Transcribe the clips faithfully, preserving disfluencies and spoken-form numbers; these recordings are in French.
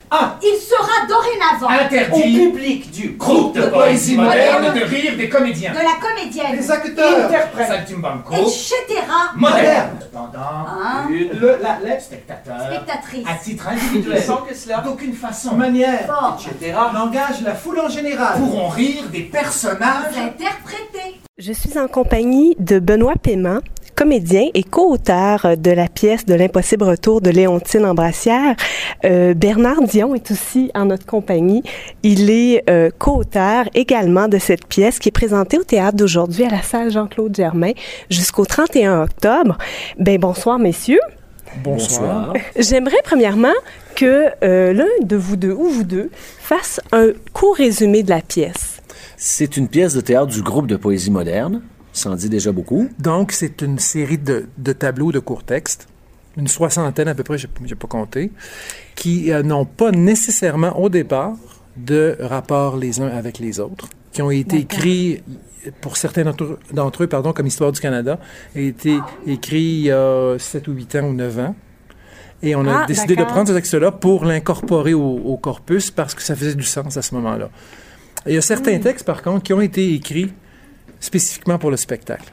un. Il sera dorénavant Interdit au public du groupe de poésie moderne de rire des comédiens, de la comédienne, des acteurs, interprètes, saltimbanco, et cetera moderne, cependant, Hein? une, le, la, les spectateur, spectatrice, à titre individuel, sans que cela, d'aucune façon, manière, forme, et cetera, langage, la foule en général, pourront rire des personnages interprétés. Je suis en compagnie de Benoît Paiement, comédien et co-auteur de la pièce de l'impossible retour de Léontine Ambrassière. Euh, Bernard Dion est aussi en notre compagnie. Il est euh, co-auteur également de cette pièce qui est présentée au théâtre d'aujourd'hui à la salle Jean-Claude Germain jusqu'au trente et un octobre. Ben bonsoir messieurs. Bonsoir. J'aimerais premièrement que euh, l'un de vous deux ou vous deux fasse un court résumé de la pièce. C'est une pièce de théâtre du groupe de poésie moderne. Ça en dit déjà beaucoup. Donc, c'est une série de, de tableaux de courts textes, une soixantaine à peu près, je n'ai pas compté, qui euh, n'ont pas nécessairement au départ de rapport les uns avec les autres, qui ont été D'accord. écrits, pour certains d'entre, d'entre eux, pardon, comme Histoire du Canada, a été écrit il y a sept ou huit ans ou neuf ans. Et on a ah, décidé d'accord. de prendre ce texte-là pour l'incorporer au, au corpus parce que ça faisait du sens à ce moment-là. Il y a certains mmh. textes, par contre, qui ont été écrits spécifiquement pour le spectacle.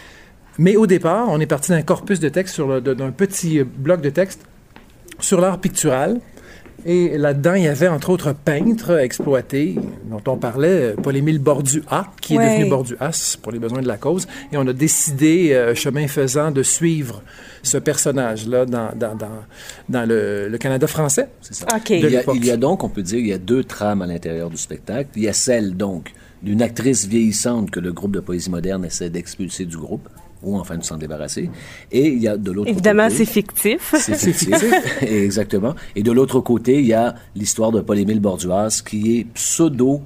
Mais au départ, on est parti d'un corpus de textes, sur le, d'un petit bloc de textes sur l'art pictural. Et là-dedans, il y avait, entre autres, peintres exploités, dont on parlait, Paul-Émile Bordua, qui ouais. est devenu Borduas pour les besoins de la cause. Et on a décidé, euh, chemin faisant, de suivre ce personnage-là dans, dans, dans, dans le, le Canada français. C'est ça. Okay. Il, y a, il y a donc, on peut dire, il y a deux trames à l'intérieur du spectacle. Il y a celle, donc, d'une actrice vieillissante que le groupe de poésie moderne essaie d'expulser du groupe, ou enfin de s'en débarrasser. Et il y a de l'autre Évidemment, côté... c'est fictif. C'est fictif, exactement. Et de l'autre côté, il y a l'histoire de Paul-Émile Borduas qui est pseudo,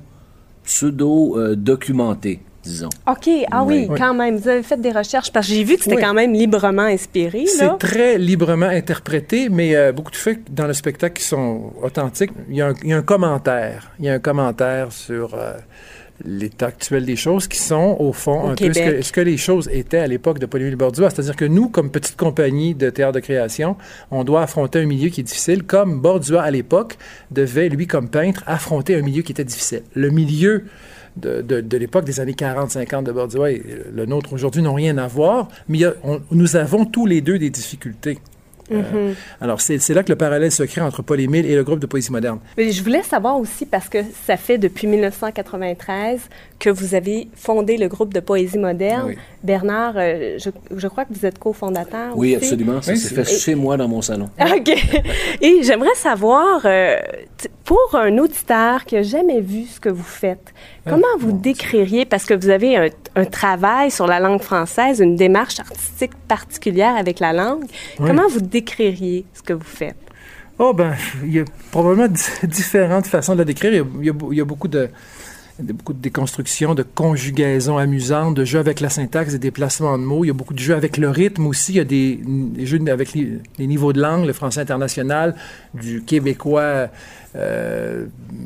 pseudo-documentée, euh, disons. OK. Ah oui, oui, quand même. Vous avez fait des recherches, parce que j'ai vu que c'était oui. quand même librement inspiré. C'est là. très librement interprété, mais euh, beaucoup de faits dans le spectacle qui sont authentiques. Il y a un, il y a un commentaire. Il y a un commentaire sur... Euh, l'état actuel des choses qui sont, au fond, au un Québec. peu ce que, ce que les choses étaient à l'époque de Paul-Émile Bordua. C'est-à-dire que nous, comme petite compagnie de théâtre de création, on doit affronter un milieu qui est difficile, comme Bordua, à l'époque, devait, lui, comme peintre, affronter un milieu qui était difficile. Le milieu de, de, de l'époque des années quarante cinquante de Bordua et le nôtre aujourd'hui n'ont rien à voir, mais il y a, on, nous avons tous les deux des difficultés. Euh, mm-hmm. Alors, c'est, c'est là que le parallèle se crée entre Paul-Émile et le groupe de poésie moderne. Mais je voulais savoir aussi, parce que ça fait depuis dix-neuf cent quatre-vingt-treize que vous avez fondé le groupe de poésie moderne. Oui. Bernard, euh, je, je crois que vous êtes cofondateur Oui, aussi. absolument. Ça oui, s'est fait et... chez moi dans mon salon. OK. Et j'aimerais savoir, euh, t- pour un auditeur qui n'a jamais vu ce que vous faites, comment ah, vous bon, décririez, parce que vous avez un, un travail sur la langue française, une démarche artistique particulière avec la langue, oui. comment vous décririez ce que vous faites? Oh, ben, il y a probablement d- différentes façons de la décrire. Il y a, il y a, il y a beaucoup de... beaucoup de déconstruction, de conjugaisons amusantes, de jeux avec la syntaxe, des déplacements de mots. Il y a beaucoup de jeux avec le rythme aussi. Il y a des, des jeux avec les, les niveaux de langue, le français international, du québécois euh,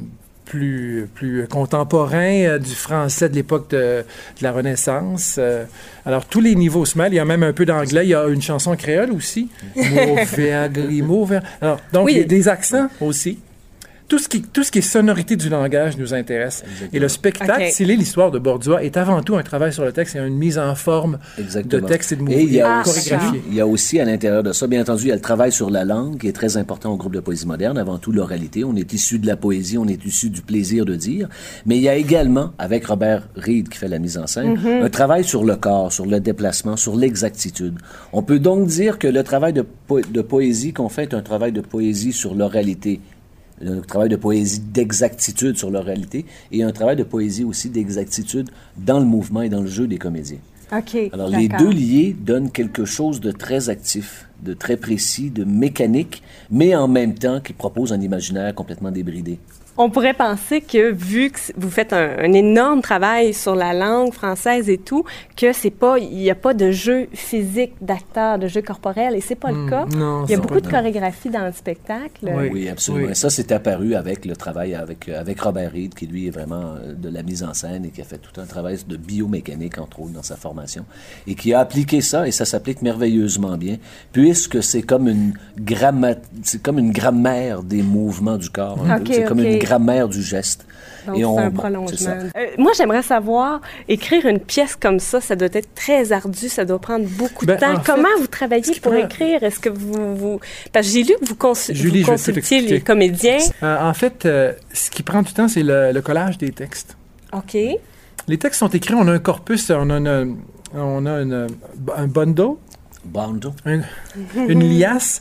plus, plus contemporain, euh, du français de l'époque de, de la Renaissance. Euh, alors, tous les niveaux se mêlent. Il y a même un peu d'anglais. Il y a une chanson créole aussi. Mauvais, mauvais. Alors, donc, oui. il y a des accents aussi. Tout ce, qui, tout ce qui est sonorité du langage nous intéresse. Exactement. Et le spectacle, okay. s'il est l'histoire de Bordua, est avant tout un travail sur le texte et une mise en forme Exactement. de texte et de mouvement. Et il y a, ah, aussi, il y a aussi à l'intérieur de ça, bien entendu, il y a le travail sur la langue qui est très important au groupe de poésie moderne, avant tout l'oralité. On est issu de la poésie, on est issu du plaisir de dire. Mais il y a également, avec Robert Reed qui fait la mise en scène, mm-hmm. un travail sur le corps, sur le déplacement, sur l'exactitude. On peut donc dire que le travail de, po- de poésie qu'on fait est un travail de poésie sur l'oralité. Un travail de poésie d'exactitude sur leur réalité et un travail de poésie aussi d'exactitude dans le mouvement et dans le jeu des comédiens. OK, Alors, d'accord. les deux liés donnent quelque chose de très actif, de très précis, de mécanique, mais en même temps qui propose un imaginaire complètement débridé. On pourrait penser que, vu que vous faites un, un énorme travail sur la langue française et tout, que c'est pas, il n'y a pas de jeu physique d'acteurs, de jeu corporel, et c'est pas mmh, le cas. Non, il y a beaucoup de non. chorégraphie dans le spectacle. Oui, oui absolument. Oui. Et ça, c'est apparu avec le travail avec, avec Robert Reed, qui lui est vraiment de la mise en scène et qui a fait tout un travail de biomécanique, entre autres, dans sa formation, et qui a appliqué ça, et ça s'applique merveilleusement bien, puisque c'est comme une gramma- c'est comme une grammaire des mouvements du corps. un peu. Ok, c'est comme ok. une grammaire du geste. Donc, Et c'est on- un bon, prolongement. c'est ça. Euh, moi, j'aimerais savoir, écrire une pièce comme ça, ça doit être très ardu, ça doit prendre beaucoup de Ben, temps. en fait, Comment vous travaillez ce qui pour prend- écrire? Est-ce que vous... vous... Parce que j'ai lu que vous, cons... Julie, vous je vais tout consultiez expliquer. les comédiens. Euh, en fait, euh, ce qui prend du temps, c'est le, le collage des textes. OK. Les textes sont écrits, on a un corpus, on a, une, on a une- un bundle, Bando. un- une liasse.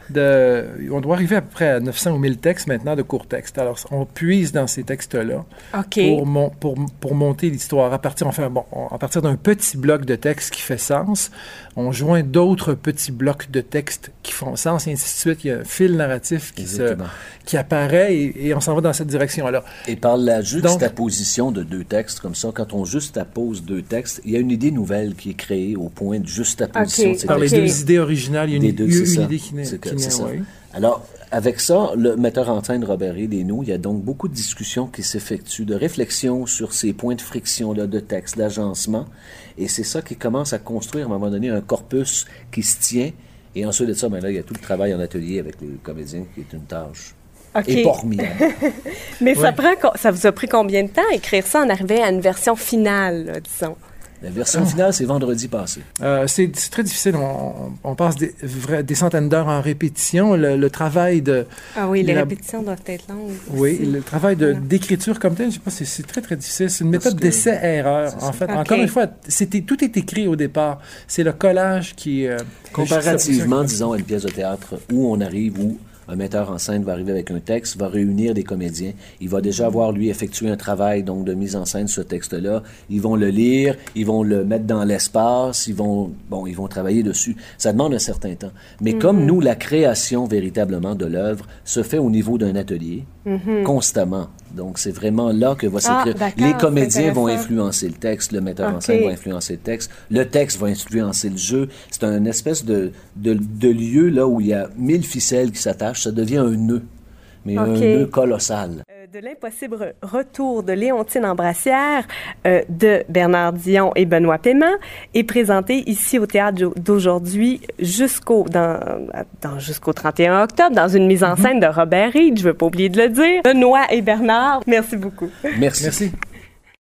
De, on doit arriver à peu près à neuf cents ou mille textes maintenant de courts textes. Alors, on puise dans ces textes-là OK. pour, mon- pour, pour monter l'histoire. À partir, enfin, bon, on- à partir d'un petit bloc de texte qui fait sens, on joint d'autres petits blocs de texte qui font sens, et ainsi de suite. Il y a un fil narratif qui, se, Exactement. qui apparaît et, et on s'en va dans cette direction-là. Et par la juxtaposition de deux textes, comme ça, quand on juxtapose deux textes, il y a une idée nouvelle qui est créée au point de juxtaposition Ok. de ces Par les textes. deux idées originales, il y a une, Des deux, une- c'est une ça. idée qui naît. C'est que- qui naît, c'est ça. oui. Alors, avec ça, le metteur en scène Robert Reed et nous, il y a donc beaucoup de discussions qui s'effectuent, de réflexion sur ces points de friction-là, de texte, d'agencement. Et c'est ça qui commence à construire, à un moment donné, un corpus qui se tient. Et ensuite de ça, ben là, il y a tout le travail en atelier avec les comédiens, qui est une tâche OK. épargnée. Mais ça, Ouais. prend, co- ça vous a pris combien de temps écrire ça en arrivant à une version finale, là, disons? La version finale, c'est vendredi passé. Euh, c'est c'est très difficile. On, on- on passe des, vra- des centaines d'heures en répétition. Le, le travail de... Ah oui, les La- répétitions doivent être longues. Oui, aussi. le travail de- Voilà. d'écriture comme tel, je sais pas, c'est c'est très, très difficile. C'est une Parce méthode que- d'essai-erreur, c'est en ça. fait. Ok. Encore une fois, c'était, tout est écrit au départ. C'est le collage qui... euh, Comparativement, disons, à une pièce de théâtre où on arrive, où un metteur en scène va arriver avec un texte, va réunir des comédiens. Il va déjà avoir, lui, effectué un travail donc de mise en scène, ce texte-là. Ils vont le lire, ils vont le mettre dans l'espace, ils vont, bon, ils vont travailler dessus. Ça demande un certain temps. Mais Mm-hmm. comme nous, la création véritablement de l'œuvre se fait au niveau d'un atelier, Mm-hmm. constamment. Donc, c'est vraiment là que va Ah, s'écrire. d'accord, Les c'est comédiens vont intéressant. influencer le texte, le metteur en Ok. scène va influencer le texte, le texte va influencer le jeu. C'est un espèce de, de, de lieu là où il y a mille ficelles qui s'attachent, ça devient un nœud, mais un Ok. nœud colossal. Euh, de l'impossible retour de Léontine Ambrassière, euh, de Bernard Dion et Benoît Paiement, est présenté ici au Théâtre d'aujourd'hui jusqu'au dans, dans- jusqu'au trente et un octobre, dans une mise en scène de Robert Reed, je ne veux pas oublier de le dire. Benoît et Bernard, merci beaucoup. Merci. Merci.